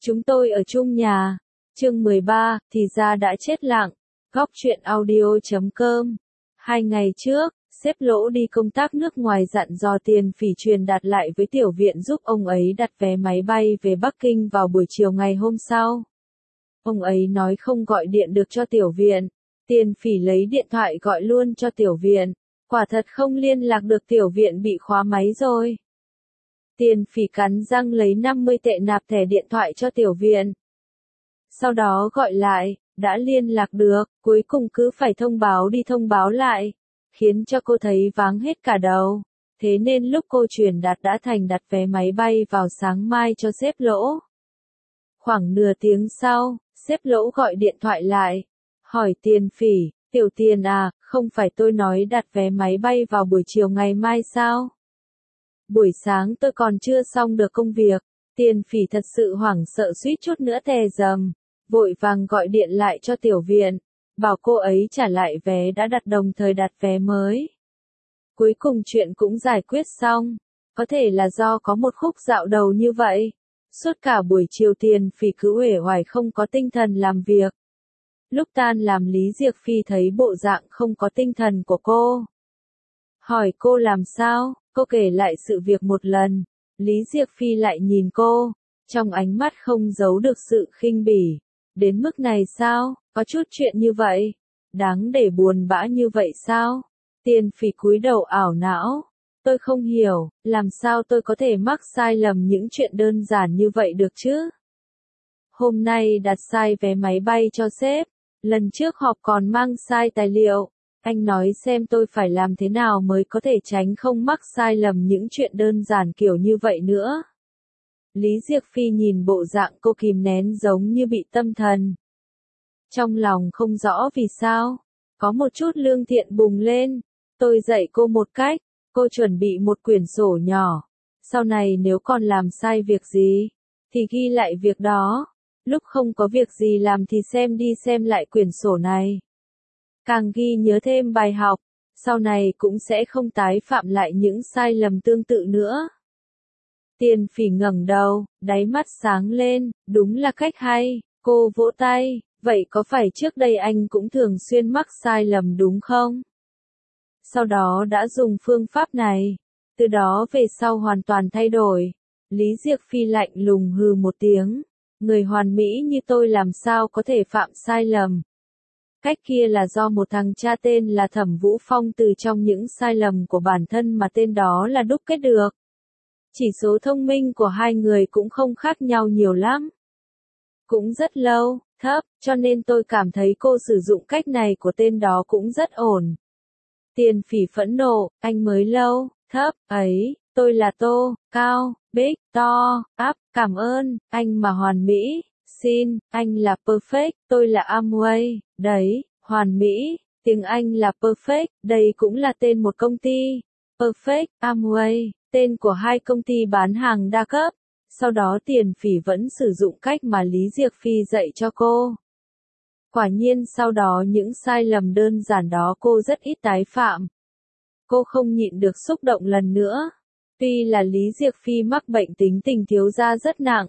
Chúng tôi ở chung nhà. Chương 13, thì ra đã chết lặng. Góc truyện audio.com. 2 ngày trước, sếp Lỗ đi công tác nước ngoài dặn dò Tiền Phỉ truyền đạt lại với tiểu viện giúp ông ấy đặt vé máy bay về Bắc Kinh vào buổi chiều ngày hôm sau. Ông ấy nói không gọi điện được cho tiểu viện. Tiền Phỉ lấy điện thoại gọi luôn cho tiểu viện. Quả thật không liên lạc được, tiểu viện bị khóa máy rồi. Tiền Phỉ cắn răng lấy 50 tệ nạp thẻ điện thoại cho tiểu viện. Sau đó gọi lại, đã liên lạc được, cuối cùng cứ phải thông báo đi thông báo lại, khiến cho cô thấy váng hết cả đầu. Thế nên lúc cô truyền đạt đã thành đặt vé máy bay vào sáng mai cho sếp Lỗ. Khoảng nửa tiếng sau, sếp Lỗ gọi điện thoại lại, hỏi Tiền Phỉ, tiểu Tiền à, không phải tôi nói đặt vé máy bay vào buổi chiều ngày mai sao? Buổi sáng tôi còn chưa xong được công việc. Tiền Phỉ thật sự hoảng sợ suýt chút nữa tè dầm, vội vàng gọi điện lại cho tiểu viện, bảo cô ấy trả lại vé đã đặt đồng thời đặt vé mới. Cuối cùng chuyện cũng giải quyết xong, có thể là do có một khúc dạo đầu như vậy. Suốt cả buổi chiều Tiền Phỉ cứ uể oải không có tinh thần làm việc. Lúc tan làm Lý Diệc Phi thấy bộ dạng không có tinh thần của cô. Hỏi cô làm sao, cô kể lại sự việc một lần. Lý Diệc Phi lại nhìn cô, trong ánh mắt không giấu được sự khinh bỉ. Đến mức này sao, có chút chuyện như vậy, đáng để buồn bã như vậy sao? Tiền Phỉ cúi đầu ảo não. Tôi không hiểu, làm sao tôi có thể mắc sai lầm những chuyện đơn giản như vậy được chứ? Hôm nay đặt sai vé máy bay cho sếp, lần trước họp còn mang sai tài liệu. Anh nói xem tôi phải làm thế nào mới có thể tránh không mắc sai lầm những chuyện đơn giản kiểu như vậy nữa. Lý Diệc Phi nhìn bộ dạng cô kìm nén giống như bị tâm thần. Trong lòng không rõ vì sao, có một chút lương thiện bùng lên. Tôi dạy cô một cách, cô chuẩn bị một quyển sổ nhỏ. Sau này nếu còn làm sai việc gì, thì ghi lại việc đó. Lúc không có việc gì làm thì xem đi xem lại quyển sổ này. Càng ghi nhớ thêm bài học, sau này cũng sẽ không tái phạm lại những sai lầm tương tự nữa. Tiền Phỉ ngẩng đầu, đáy mắt sáng lên, đúng là cách hay, cô vỗ tay, vậy có phải trước đây anh cũng thường xuyên mắc sai lầm đúng không? Sau đó đã dùng phương pháp này, từ đó về sau hoàn toàn thay đổi. Lý Diệc Phi lạnh lùng hừ một tiếng, người hoàn mỹ như tôi làm sao có thể phạm sai lầm. Cách kia là do một thằng cha tên là Thẩm Vũ Phong từ trong những sai lầm của bản thân mà tên đó là đúc kết được. Chỉ số thông minh của hai người cũng không khác nhau nhiều lắm. Cũng rất lâu, thấp, cho nên tôi cảm thấy cô sử dụng cách này của tên đó cũng rất ổn. Tiền Phỉ phẫn nộ, anh mới lâu, thấp, ấy, tôi là Tô, cao, big, to, up, cảm ơn, anh mà hoàn mỹ. Xin, anh là perfect, tôi là Amway, đấy, hoàn mỹ, tiếng Anh là perfect, đây cũng là tên một công ty. Perfect, Amway, tên của hai công ty bán hàng đa cấp. Sau đó Tiền Phỉ vẫn sử dụng cách mà Lý Diệc Phi dạy cho cô. Quả nhiên sau đó những sai lầm đơn giản đó cô rất ít tái phạm. Cô không nhịn được xúc động lần nữa. Tuy là Lý Diệc Phi mắc bệnh tính tình thiếu gia rất nặng.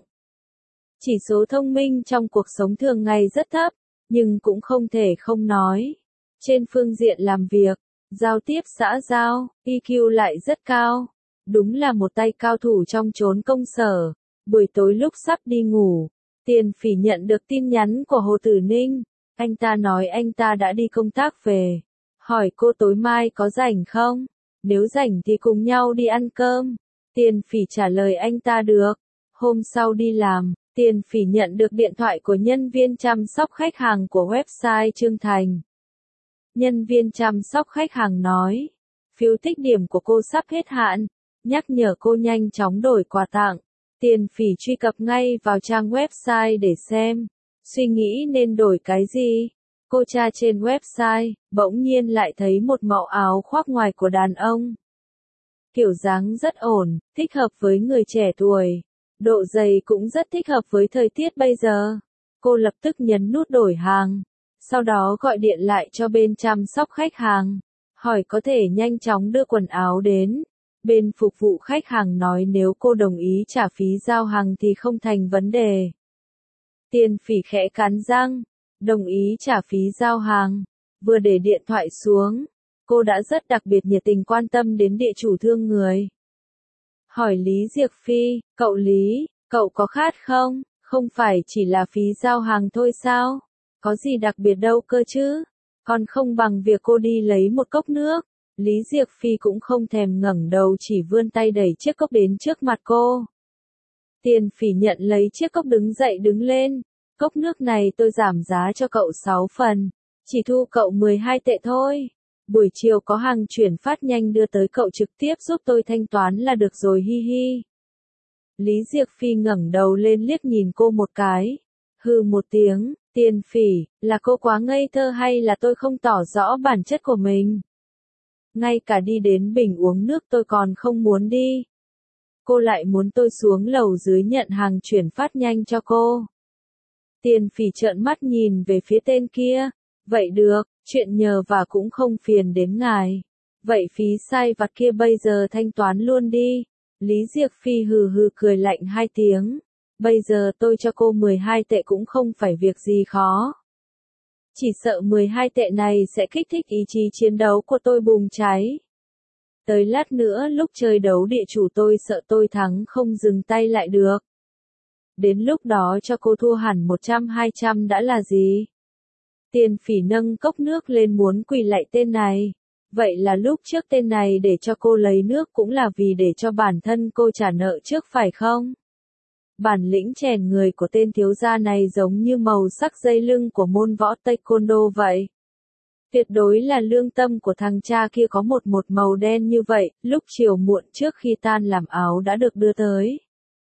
Chỉ số thông minh trong cuộc sống thường ngày rất thấp, nhưng cũng không thể không nói. Trên phương diện làm việc, giao tiếp xã giao, EQ lại rất cao. Đúng là một tay cao thủ trong chốn công sở. Buổi tối lúc sắp đi ngủ, Tiền Phỉ nhận được tin nhắn của Hồ Tử Ninh. Anh ta nói anh ta đã đi công tác về. Hỏi cô tối mai có rảnh không? Nếu rảnh thì cùng nhau đi ăn cơm. Tiền Phỉ trả lời anh ta được. Hôm sau đi làm, Tiền Phỉ nhận được điện thoại của nhân viên chăm sóc khách hàng của website Trương Thành. Nhân viên chăm sóc khách hàng nói, phiếu tích điểm của cô sắp hết hạn, nhắc nhở cô nhanh chóng đổi quà tặng. Tiền Phỉ truy cập ngay vào trang website để xem, suy nghĩ nên đổi cái gì. Cô tra trên website, bỗng nhiên lại thấy một mẫu áo khoác ngoài của đàn ông. Kiểu dáng rất ổn, thích hợp với người trẻ tuổi. Độ dày cũng rất thích hợp với thời tiết bây giờ. Cô lập tức nhấn nút đổi hàng. Sau đó gọi điện lại cho bên chăm sóc khách hàng. Hỏi có thể nhanh chóng đưa quần áo đến. Bên phục vụ khách hàng nói nếu cô đồng ý trả phí giao hàng thì không thành vấn đề. Tiền Phỉ khẽ cắn răng, đồng ý trả phí giao hàng. Vừa để điện thoại xuống, cô đã rất đặc biệt nhiệt tình quan tâm đến địa chủ thương người. Hỏi Lý Diệc Phi, cậu Lý, cậu có khát không? Không phải chỉ là phí giao hàng thôi sao? Có gì đặc biệt đâu cơ chứ? Còn không bằng việc cô đi lấy một cốc nước. Lý Diệc Phi cũng không thèm ngẩng đầu, chỉ vươn tay đẩy chiếc cốc đến trước mặt cô. Tiền Phỉ nhận lấy chiếc cốc đứng dậy đứng lên. Cốc nước này tôi giảm giá cho cậu 6 phần. Chỉ thu cậu 12 tệ thôi. Buổi chiều có hàng chuyển phát nhanh đưa tới, cậu trực tiếp giúp tôi thanh toán là được rồi, hi hi. Lý Diệc Phi ngẩng đầu lên liếc nhìn cô một cái. Hừ một tiếng, Tiền Phỉ, là cô quá ngây thơ hay là tôi không tỏ rõ bản chất của mình? Ngay cả đi đến bình uống nước tôi còn không muốn đi. Cô lại muốn tôi xuống lầu dưới nhận hàng chuyển phát nhanh cho cô. Tiền Phỉ trợn mắt nhìn về phía tên kia. Vậy được, chuyện nhờ vả cũng không phiền đến ngài. Vậy phí sai vặt kia bây giờ thanh toán luôn đi. Lý Diệc Phi hừ hừ cười lạnh 2 tiếng. Bây giờ tôi cho cô 12 tệ cũng không phải việc gì khó. Chỉ sợ 12 tệ này sẽ kích thích ý chí chiến đấu của tôi bùng cháy. Tới lát nữa lúc chơi đấu địa chủ tôi sợ tôi thắng không dừng tay lại được. Đến lúc đó cho cô thua hẳn 100-200 đã là gì? Tiền Phỉ nâng cốc nước lên muốn quỳ lạy tên này. Vậy là lúc trước tên này để cho cô lấy nước cũng là vì để cho bản thân cô trả nợ trước phải không? Bản lĩnh chèn người của tên thiếu gia này giống như màu sắc dây lưng của môn võ taekwondo vậy. Tuyệt đối là lương tâm của thằng cha kia, có một màu đen như vậy, lúc chiều muộn trước khi tan làm áo đã được đưa tới.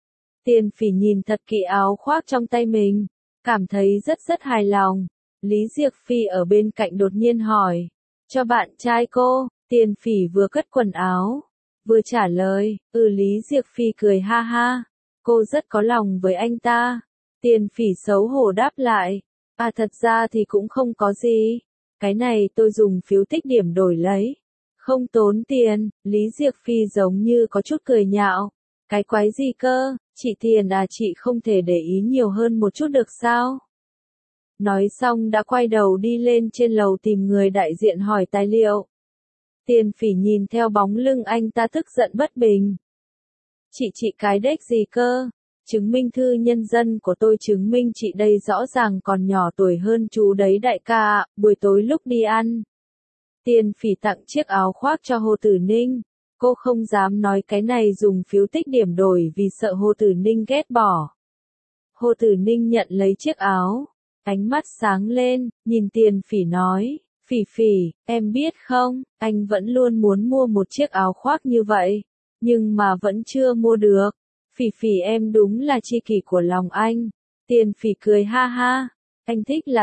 Tiền Phỉ nhìn thật kỹ áo khoác trong tay mình, cảm thấy rất hài lòng. Lý Diệc Phi ở bên cạnh đột nhiên hỏi, cho bạn trai cô? Tiền Phỉ vừa cất quần áo, vừa trả lời, Lý Diệc Phi cười ha ha, cô rất có lòng với anh ta. Tiền Phỉ xấu hổ đáp lại, thật ra thì cũng không có gì, cái này tôi dùng phiếu tích điểm đổi lấy, không tốn tiền. Lý Diệc Phi giống như có chút cười nhạo, cái quái gì cơ, chị tiền à, chị không thể để ý nhiều hơn một chút được sao? Nói xong đã quay đầu đi lên trên lầu tìm người đại diện hỏi tài liệu. Tiền Phỉ nhìn theo bóng lưng anh ta tức giận bất bình. Chị cái đếch gì cơ? Chứng minh thư nhân dân của tôi chứng minh chị đây rõ ràng còn nhỏ tuổi hơn chú đấy đại ca ạ. Buổi tối lúc đi ăn. Tiền Phỉ tặng chiếc áo khoác cho Hồ Tử Ninh. Cô không dám nói cái này dùng phiếu tích điểm đổi vì sợ Hồ Tử Ninh ghét bỏ. Hồ Tử Ninh nhận lấy chiếc áo. Ánh mắt sáng lên, nhìn Tiền Phỉ nói, Phỉ, em biết không, anh vẫn luôn muốn mua một chiếc áo khoác như vậy, nhưng mà vẫn chưa mua được. Phỉ em đúng là tri kỷ của lòng anh. Tiền Phỉ cười ha ha, anh thích là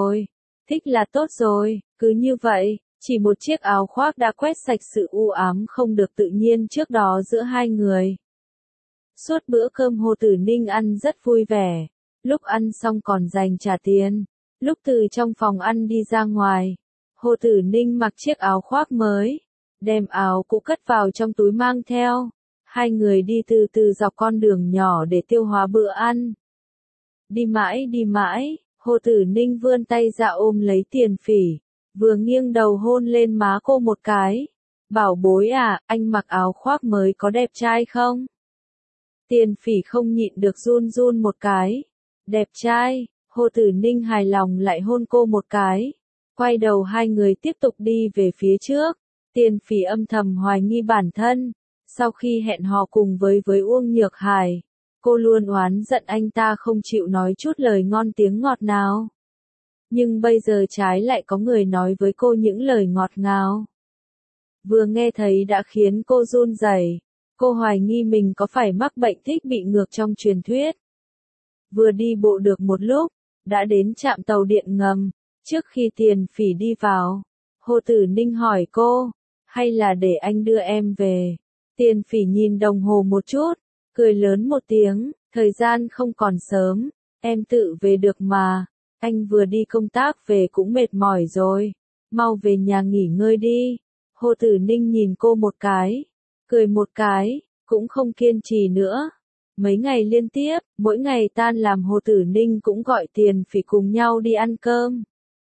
tốt rồi, cứ như vậy, chỉ một chiếc áo khoác đã quét sạch sự u ám không được tự nhiên trước đó giữa hai người. Suốt bữa cơm Hồ Tử Ninh ăn rất vui vẻ. Lúc ăn xong còn dành trả tiền. Lúc từ trong phòng ăn đi ra ngoài, Hồ Tử Ninh mặc chiếc áo khoác mới, đem áo cũ cất vào trong túi mang theo. Hai người đi từ từ dọc con đường nhỏ để tiêu hóa bữa ăn. Đi mãi, Hồ Tử Ninh vươn tay ra ôm lấy Tiền Phỉ, vừa nghiêng đầu hôn lên má cô một cái. Bảo bối à, anh mặc áo khoác mới có đẹp trai không? Tiền Phỉ không nhịn được run một cái. Đẹp trai. Hồ Tử Ninh hài lòng lại hôn cô một cái. Quay đầu hai người tiếp tục đi về phía trước. Tiền Phỉ âm thầm hoài nghi bản thân. Sau khi hẹn hò cùng với Uông Nhược Hải, cô luôn oán giận anh ta không chịu nói chút lời ngon tiếng ngọt nào. Nhưng bây giờ trái lại có người nói với cô những lời ngọt ngào. Vừa nghe thấy đã khiến cô run rẩy. Cô hoài nghi mình có phải mắc bệnh thích bị ngược trong truyền thuyết. Vừa đi bộ được một lúc, đã đến trạm tàu điện ngầm. Trước khi Tiền Phỉ đi vào, Hồ Tử Ninh hỏi cô, hay là để anh đưa em về? Tiền Phỉ nhìn đồng hồ một chút, cười lớn một tiếng, thời gian không còn sớm, em tự về được mà, anh vừa đi công tác về cũng mệt mỏi rồi, mau về nhà nghỉ ngơi đi. Hồ Tử Ninh nhìn cô một cái, cười một cái, cũng không kiên trì nữa. Mấy ngày liên tiếp, mỗi ngày tan làm Hồ Tử Ninh cũng gọi Tiền Phỉ cùng nhau đi ăn cơm.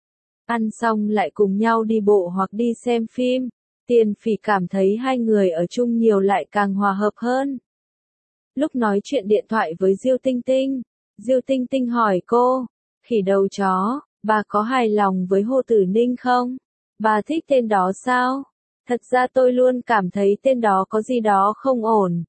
Ăn xong lại cùng nhau đi bộ hoặc đi xem phim. Tiền Phỉ cảm thấy hai người ở chung nhiều lại càng hòa hợp hơn. Lúc nói chuyện điện thoại với Diêu Tinh Tinh, Diêu Tinh Tinh hỏi cô, khỉ đầu chó, bà có hài lòng với Hồ Tử Ninh không? Bà thích tên đó sao? Thật ra tôi luôn cảm thấy tên đó có gì đó không ổn.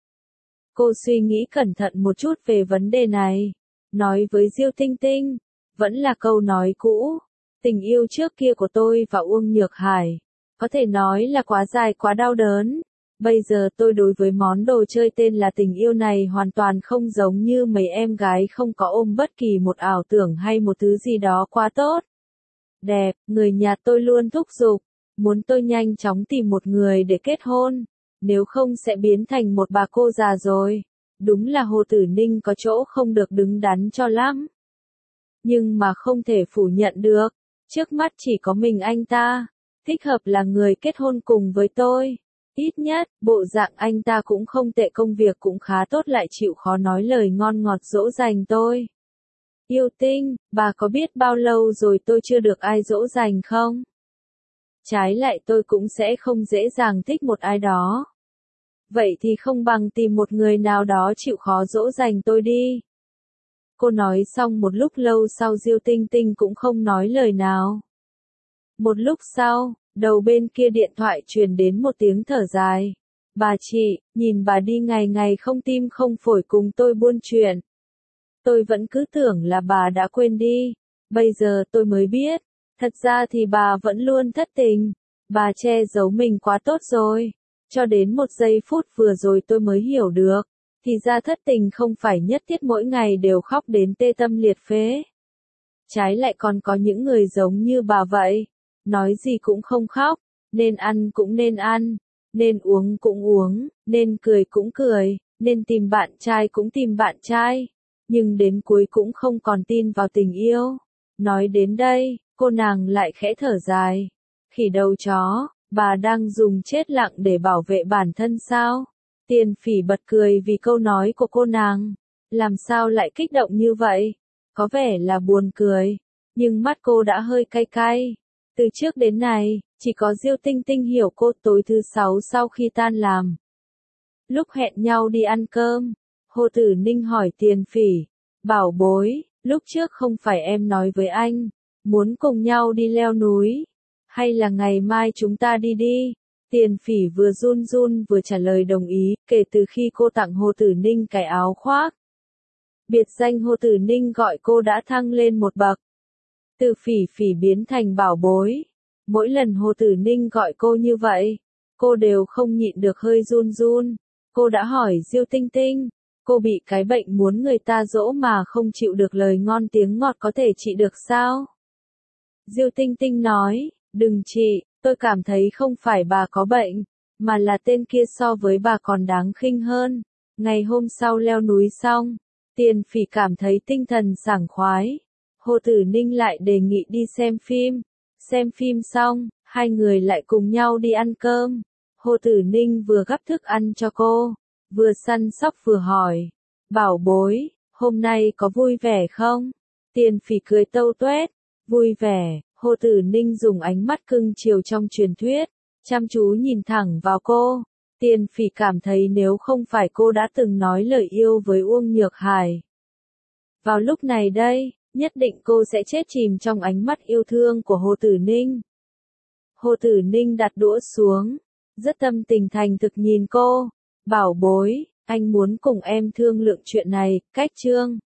Cô suy nghĩ cẩn thận một chút về vấn đề này. Nói với Diêu Tinh Tinh, vẫn là câu nói cũ. Tình yêu trước kia của tôi và Uông Nhược Hải, có thể nói là quá dài quá đau đớn. Bây giờ tôi đối với món đồ chơi tên là tình yêu này hoàn toàn không giống như mấy em gái không có ôm bất kỳ một ảo tưởng hay một thứ gì đó quá tốt. Đẹp, người nhà tôi luôn thúc giục, muốn tôi nhanh chóng tìm một người để kết hôn, nếu không sẽ biến thành một bà cô già rồi. Đúng là Hồ Tử Ninh có chỗ không được đứng đắn cho lắm. Nhưng mà không thể phủ nhận được, trước mắt chỉ có mình anh ta, thích hợp là người kết hôn cùng với tôi. Ít nhất, bộ dạng anh ta cũng không tệ, công việc cũng khá tốt, lại chịu khó nói lời ngon ngọt dỗ dành tôi. Yêu Tinh, bà có biết bao lâu rồi tôi chưa được ai dỗ dành không? Trái lại tôi cũng sẽ không dễ dàng thích một ai đó. Vậy thì không bằng tìm một người nào đó chịu khó dỗ dành tôi đi. Cô nói xong một lúc lâu sau Diêu Tinh Tinh cũng không nói lời nào. Một lúc sau, đầu bên kia điện thoại truyền đến một tiếng thở dài. Bà chị, nhìn bà đi ngày ngày không tim không phổi cùng tôi buôn chuyện. Tôi vẫn cứ tưởng là bà đã quên đi. Bây giờ tôi mới biết, thật ra thì bà vẫn luôn thất tình. Bà che giấu mình quá tốt rồi. Cho đến một giây phút vừa rồi tôi mới hiểu được. Thì ra thất tình không phải nhất thiết mỗi ngày đều khóc đến tê tâm liệt phế. Trái lại còn có những người giống như bà vậy. Nói gì cũng không khóc, nên ăn cũng nên ăn, nên uống cũng uống, nên cười cũng cười, nên tìm bạn trai cũng tìm bạn trai. Nhưng đến cuối cũng không còn tin vào tình yêu. Nói đến đây, cô nàng lại khẽ thở dài. Khỉ đầu chó, bà đang dùng chết lặng để bảo vệ bản thân sao? Tiền Phỉ bật cười vì câu nói của cô nàng. Làm sao lại kích động như vậy? Có vẻ là buồn cười, nhưng mắt cô đã hơi cay cay. Từ trước đến nay, chỉ có Diêu Tinh Tinh hiểu cô. Tối thứ 6 sau khi tan làm, lúc hẹn nhau đi ăn cơm, Hồ Tử Ninh hỏi Tiền Phỉ, bảo bối, lúc trước không phải em nói với anh, muốn cùng nhau đi leo núi, hay là ngày mai chúng ta đi đi? Tiền Phỉ vừa run run vừa trả lời đồng ý. Kể từ khi cô tặng Hồ Tử Ninh cái áo khoác, biệt danh Hồ Tử Ninh gọi cô đã thăng lên một bậc. Từ Phỉ Phỉ biến thành bảo bối. Mỗi lần Hồ Tử Ninh gọi cô như vậy, cô đều không nhịn được hơi run run. Cô đã hỏi Diêu Tinh Tinh, cô bị cái bệnh muốn người ta dỗ mà không chịu được lời ngon tiếng ngọt có thể trị được sao? Diêu Tinh Tinh nói, đừng trị, tôi cảm thấy không phải bà có bệnh, mà là tên kia so với bà còn đáng khinh hơn. Ngày hôm sau leo núi xong, Tiền Phỉ cảm thấy tinh thần sảng khoái. Hồ Tử Ninh lại đề nghị đi xem phim. Xem phim xong, hai người lại cùng nhau đi ăn cơm. Hồ Tử Ninh vừa gắp thức ăn cho cô, vừa săn sóc vừa hỏi, bảo bối, hôm nay có vui vẻ không? Tiền Phỉ cười tâu tuét, vui vẻ. Hồ Tử Ninh dùng ánh mắt cưng chiều trong truyền thuyết, chăm chú nhìn thẳng vào cô. Tiền Phỉ cảm thấy nếu không phải cô đã từng nói lời yêu với Uông Nhược Hải, vào lúc này đây, nhất định cô sẽ chết chìm trong ánh mắt yêu thương của Hồ Tử Ninh. Hồ Tử Ninh đặt đũa xuống, rất tâm tình thành thực nhìn cô. Bảo bối, anh muốn cùng em thương lượng chuyện này. Cách chương